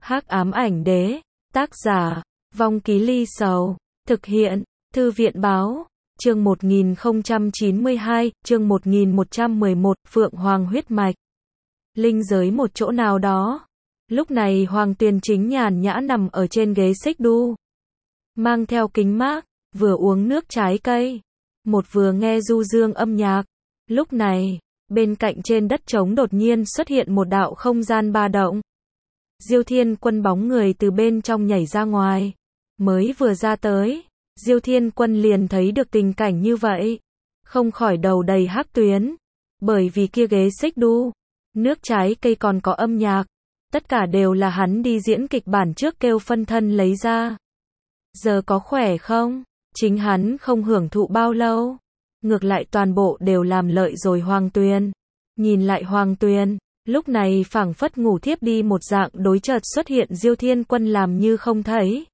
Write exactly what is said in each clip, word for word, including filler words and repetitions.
Hắc ám ảnh đế, tác giả, Vong Ký Ly Sầu, thực hiện, Thư viện báo, chương một nghìn không trăm chín mươi hai, chương một nghìn một trăm mười một, Phượng Hoàng huyết mạch. Linh giới một chỗ nào đó. Lúc này Hoàng Tuyền chính nhàn nhã nằm ở trên ghế xích đu. Mang theo kính mát, vừa uống nước trái cây, một vừa nghe du dương âm nhạc. Lúc này, bên cạnh trên đất trống đột nhiên xuất hiện một đạo không gian ba động. Diêu Thiên Quân bóng người từ bên trong nhảy ra ngoài. Mới vừa ra tới, Diêu Thiên Quân liền thấy được tình cảnh như vậy. Không khỏi đầu đầy hắc tuyến. Bởi vì kia ghế xích đu, nước trái cây còn có âm nhạc. Tất cả đều là hắn đi diễn kịch bản trước kêu phân thân lấy ra. Giờ có khỏe không? Chính hắn không hưởng thụ bao lâu. Ngược lại toàn bộ đều làm lợi rồi Hoàng Tuyền. Nhìn lại Hoàng Tuyền, lúc này phảng phất ngủ thiếp đi một dạng, đối chợt xuất hiện Diêu Thiên Quân làm như không thấy.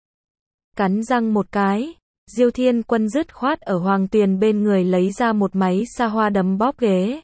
Cắn răng một cái, Diêu Thiên Quân dứt khoát ở Hoàng Tuyền bên người lấy ra một máy xa hoa đấm bóp ghế.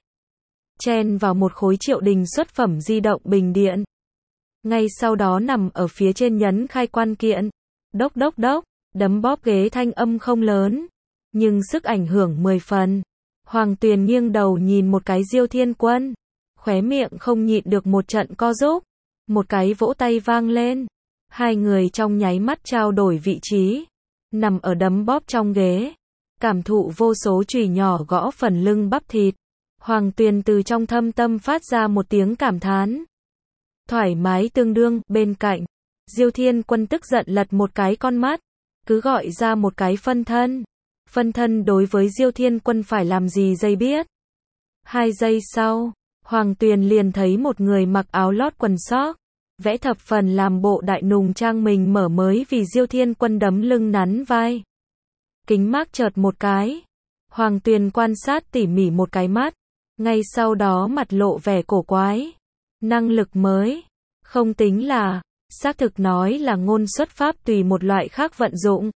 Chen vào một khối triệu đình xuất phẩm di động bình điện. Ngay sau đó nằm ở phía trên nhấn khai quan kiện. Đốc đốc đốc, đấm bóp ghế thanh âm không lớn, nhưng sức ảnh hưởng mười phần. Hoàng Tuyền nghiêng đầu nhìn một cái Diêu Thiên Quân, khóe miệng không nhịn được một trận co rúm. Một cái vỗ tay vang lên. Hai người trong nháy mắt trao đổi vị trí, nằm ở đấm bóp trong ghế, cảm thụ vô số chùy nhỏ gõ phần lưng bắp thịt. Hoàng Tuyền từ trong thâm tâm phát ra một tiếng cảm thán. Thoải mái tương đương. Bên cạnh, Diêu Thiên Quân tức giận lật một cái con mắt, cứ gọi ra một cái phân thân. Phân thân đối với Diêu Thiên Quân phải làm gì dây biết. Hai giây sau, Hoàng Tuyền liền thấy một người mặc áo lót quần sóc, vẽ thập phần làm bộ đại nùng trang mình mở mới vì Diêu Thiên Quân đấm lưng nắn vai. Kính mát chợt một cái. Hoàng Tuyền quan sát tỉ mỉ một cái mắt, ngay sau đó mặt lộ vẻ cổ quái. Năng lực mới, không tính là, xác thực nói là ngôn xuất pháp tùy một loại khác vận dụng.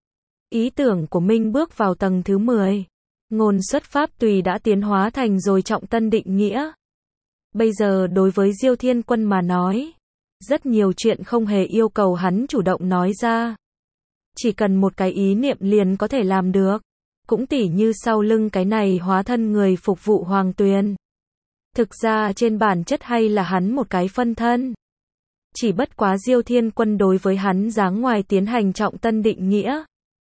Ý tưởng của Minh bước vào tầng thứ mười. Ngôn xuất pháp tùy đã tiến hóa thành rồi trọng tân định nghĩa. Bây giờ đối với Diêu Thiên Quân mà nói, rất nhiều chuyện không hề yêu cầu hắn chủ động nói ra. Chỉ cần một cái ý niệm liền có thể làm được. Cũng tỉ như sau lưng cái này hóa thân người phục vụ Hoàng Tuyền. Thực ra trên bản chất hay là hắn một cái phân thân. Chỉ bất quá Diêu Thiên Quân đối với hắn dáng ngoài tiến hành trọng tân định nghĩa.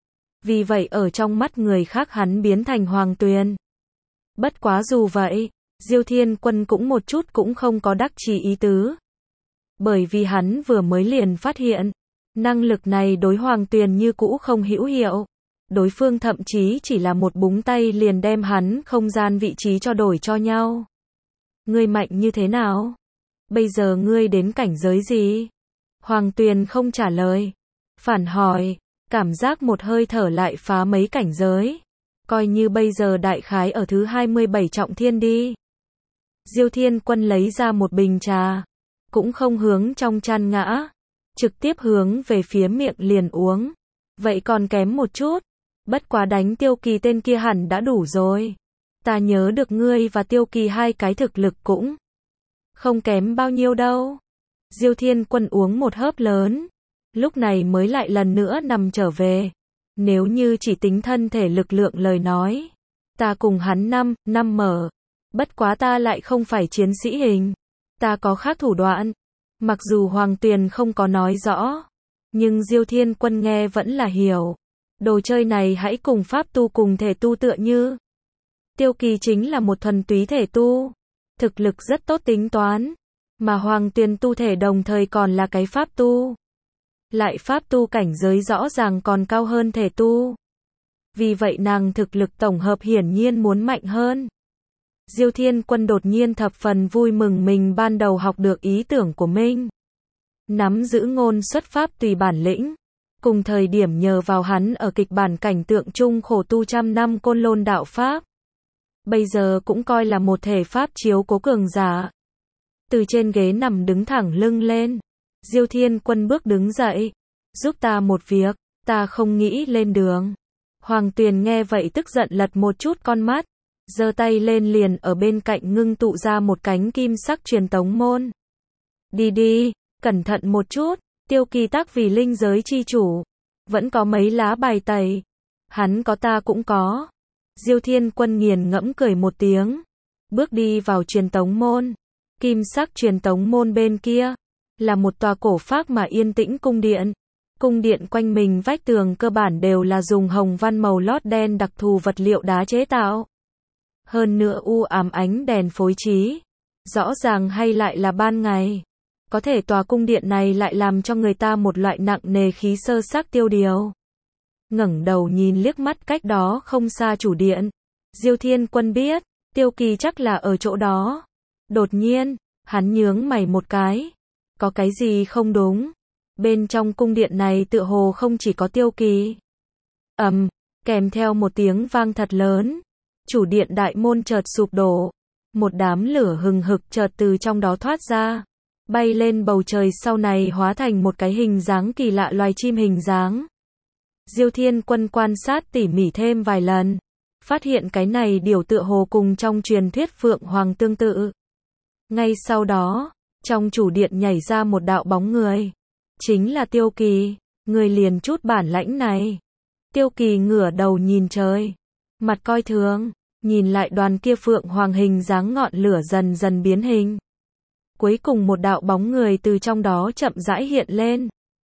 Vì vậy ở trong mắt người khác hắn biến thành Hoàng Tuyền. Bất quá dù vậy, Diêu Thiên Quân cũng một chút cũng không có đắc chí ý tứ. Bởi vì hắn vừa mới liền phát hiện, năng lực này đối Hoàng Tuyền như cũ không hữu hiệu. Đối phương thậm chí chỉ là một búng tay liền đem hắn không gian vị trí cho đổi cho nhau. Ngươi mạnh như thế nào? Bây giờ ngươi đến cảnh giới gì? Hoàng Tuyền không trả lời. Phản hỏi, cảm giác một hơi thở lại phá mấy cảnh giới. Coi như bây giờ đại khái ở thứ hai mươi bảy trọng thiên đi. Diêu Thiên Quân lấy ra một bình trà, cũng không hướng trong chan ngã, trực tiếp hướng về phía miệng liền uống. Vậy còn kém một chút. Bất quá đánh Tiêu Kỳ tên kia hẳn đã đủ rồi. Ta nhớ được ngươi và Tiêu Kỳ hai cái thực lực cũng không kém bao nhiêu đâu. Diêu Thiên Quân uống một hớp lớn, lúc này mới lại lần nữa nằm trở về. Nếu như chỉ tính thân thể lực lượng lời nói, ta cùng hắn năm, năm mở. Bất quá ta lại không phải chiến sĩ hình. Ta có khác thủ đoạn. Mặc dù Hoàng Tuyền không có nói rõ, nhưng Diêu Thiên Quân nghe vẫn là hiểu. Đồ chơi này hãy cùng pháp tu cùng thể tu tựa như. Tiêu Kỳ chính là một thuần túy thể tu, thực lực rất tốt tính toán, mà Hoàng Tuyền tu thể đồng thời còn là cái pháp tu. Lại pháp tu cảnh giới rõ ràng còn cao hơn thể tu. Vì vậy nàng thực lực tổng hợp hiển nhiên muốn mạnh hơn. Diêu Thiên Quân đột nhiên thập phần vui mừng mình ban đầu học được ý tưởng của mình. Nắm giữ ngôn xuất pháp tùy bản lĩnh. Cùng thời điểm nhờ vào hắn ở kịch bản cảnh tượng chung khổ tu trăm năm côn lôn đạo pháp. Bây giờ cũng coi là một thể pháp chiếu cố cường giả. Từ trên ghế nằm đứng thẳng lưng lên. Diêu Thiên Quân bước đứng dậy. Giúp ta một việc, ta không nghĩ lên đường. Hoàng Tuyền nghe vậy tức giận lật một chút con mắt. Giơ tay lên liền ở bên cạnh ngưng tụ ra một cánh kim sắc truyền tống môn. Đi đi, Cẩn thận một chút, Tiêu Kỳ tác vì linh giới chi chủ. Vẫn có mấy lá bài tẩy. Hắn có ta cũng có. Diêu Thiên Quân nghiền ngẫm cười một tiếng. Bước đi vào truyền tống môn. Kim sắc truyền tống môn bên kia. Là một tòa cổ phác mà yên tĩnh cung điện. Cung điện quanh mình vách tường cơ bản đều là dùng hồng văn màu lót đen đặc thù vật liệu đá chế tạo. Hơn nữa u ám ánh đèn phối trí. Rõ ràng hay lại là ban ngày. Có thể tòa cung điện này lại làm cho người ta một loại nặng nề khí sơ xác tiêu điều. Ngẩng đầu nhìn liếc mắt cách đó không xa chủ điện. Diêu Thiên Quân biết, Tiêu Kỳ chắc là ở chỗ đó. Đột nhiên, hắn nhướng mày một cái. Có cái gì không đúng? Bên trong cung điện này tựa hồ không chỉ có Tiêu Kỳ. Ầm, kèm theo một tiếng vang thật lớn. Chủ điện đại môn chợt sụp đổ. Một đám lửa hừng hực chợt từ trong đó thoát ra. Bay lên bầu trời sau này hóa thành một cái hình dáng kỳ lạ loài chim hình dáng. Diêu Thiên Quân quan sát tỉ mỉ thêm vài lần. Phát hiện cái này điều tựa hồ cùng trong truyền thuyết Phượng Hoàng tương tự. Ngay sau đó, trong chủ điện nhảy ra một đạo bóng người. Chính là Tiêu Kỳ, người liền chút bản lãnh này. Tiêu Kỳ ngửa đầu nhìn trời. Mặt coi thường, nhìn lại đoàn kia Phượng Hoàng hình dáng ngọn lửa dần dần biến hình. Cuối cùng một đạo bóng người từ trong đó chậm rãi hiện lên.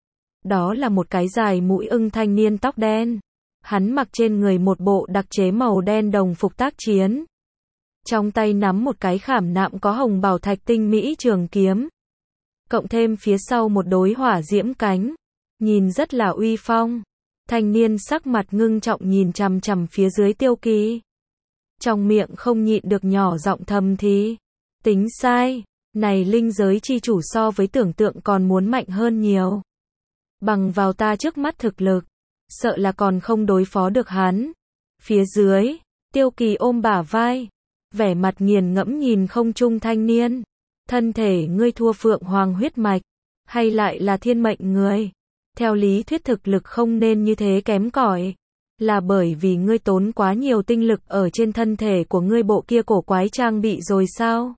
Đó là một cái dài mũi ưng thanh niên tóc đen. Hắn mặc trên người một bộ đặc chế màu đen đồng phục tác chiến. Trong tay nắm một cái khảm nạm có hồng bảo thạch tinh mỹ trường kiếm. Cộng thêm phía sau một đối hỏa diễm cánh. Nhìn rất là uy phong. Thanh niên sắc mặt ngưng trọng nhìn chằm chằm phía dưới Tiêu Kỳ. Trong miệng không nhịn được nhỏ giọng thầm thì. Tính sai, này linh giới chi chủ so với tưởng tượng còn muốn mạnh hơn nhiều. Bằng vào ta trước mắt thực lực. Sợ là còn không đối phó được hắn. Phía dưới, Tiêu Kỳ ôm bả vai. Vẻ mặt nghiền ngẫm nhìn không trung thanh niên. Thân thể ngươi thua Phượng Hoàng huyết mạch. Hay lại là thiên mệnh người. Theo lý thuyết thực lực không nên như thế kém cỏi. Là bởi vì ngươi tốn quá nhiều tinh lực ở trên thân thể của ngươi bộ kia cổ quái trang bị rồi sao?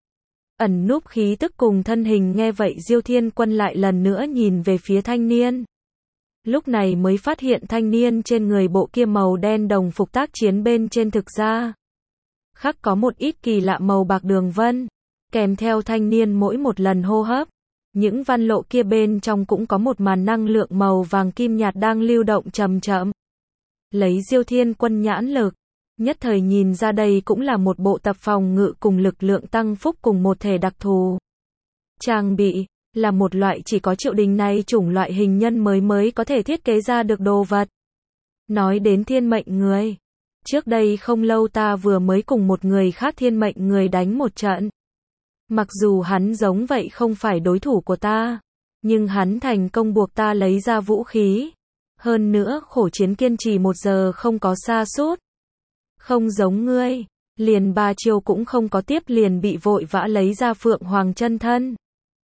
Ẩn núp khí tức cùng thân hình nghe vậy Diêu Thiên Quân lại lần nữa nhìn về phía thanh niên. Lúc này mới phát hiện thanh niên trên người bộ kia màu đen đồng phục tác chiến bên trên thực ra. Khắc có một ít kỳ lạ màu bạc đường vân. Kèm theo thanh niên mỗi một lần hô hấp. Những văn lộ kia bên trong cũng có một màn năng lượng màu vàng kim nhạt đang lưu động chậm chậm. Lấy Diêu Thiên Quân nhãn lực. Nhất thời nhìn ra đây cũng là một bộ tập phòng ngự cùng lực lượng tăng phúc cùng một thể đặc thù. Trang bị. Là một loại chỉ có Triệu Đình này chủng loại hình nhân mới mới có thể thiết kế ra được đồ vật. Nói đến thiên mệnh người. Trước đây không lâu ta vừa mới cùng một người khác thiên mệnh người đánh một trận. Mặc dù hắn giống vậy không phải đối thủ của ta. Nhưng hắn thành công buộc ta lấy ra vũ khí. Hơn nữa khổ chiến kiên trì một giờ không có sa sút. Không giống ngươi. Liền ba chiêu cũng không có tiếp liền bị vội vã lấy ra Phượng Hoàng chân thân.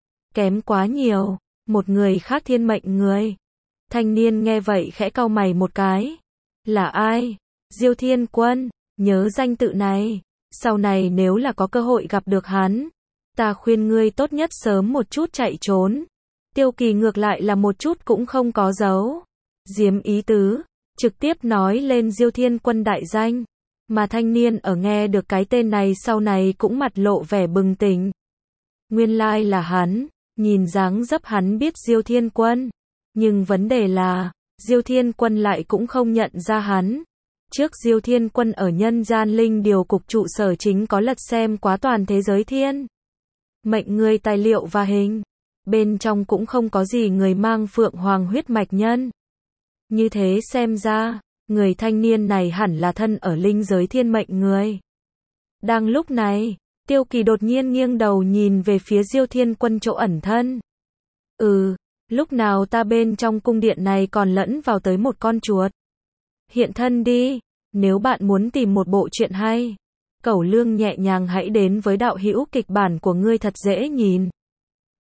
Kém quá nhiều, một người khác thiên mệnh người. Thanh niên nghe vậy khẽ cau mày một cái. Là ai? Diêu Thiên Quân, nhớ danh tự này. Sau này nếu là có cơ hội gặp được hắn, ta khuyên ngươi tốt nhất sớm một chút chạy trốn. Tiêu Kỳ ngược lại là một chút cũng không có giấu giếm ý tứ, trực tiếp nói lên Diêu Thiên Quân đại danh. Mà thanh niên ở nghe được cái tên này sau này cũng mặt lộ vẻ bừng tỉnh. Nguyên lai là hắn. Nhìn dáng dấp hắn biết Diêu Thiên Quân. Nhưng vấn đề là, Diêu Thiên Quân lại cũng không nhận ra hắn. Trước Diêu Thiên Quân ở nhân gian linh điều cục trụ sở chính có lật xem quá toàn thế giới thiên mệnh người tài liệu và hình. Bên trong cũng không có gì người mang Phượng Hoàng huyết mạch nhân. Như thế xem ra, người thanh niên này hẳn là thân ở linh giới thiên mệnh người. Đang lúc này, Tiêu Kỳ đột nhiên nghiêng đầu nhìn về phía Diêu Thiên Quân chỗ ẩn thân. Ừ, lúc nào ta bên trong cung điện này còn lẫn vào tới một con chuột. Hiện thân đi, nếu bạn muốn tìm một bộ truyện hay. Cẩu Lương nhẹ nhàng hãy đến với đạo hữu kịch bản của ngươi thật dễ nhìn.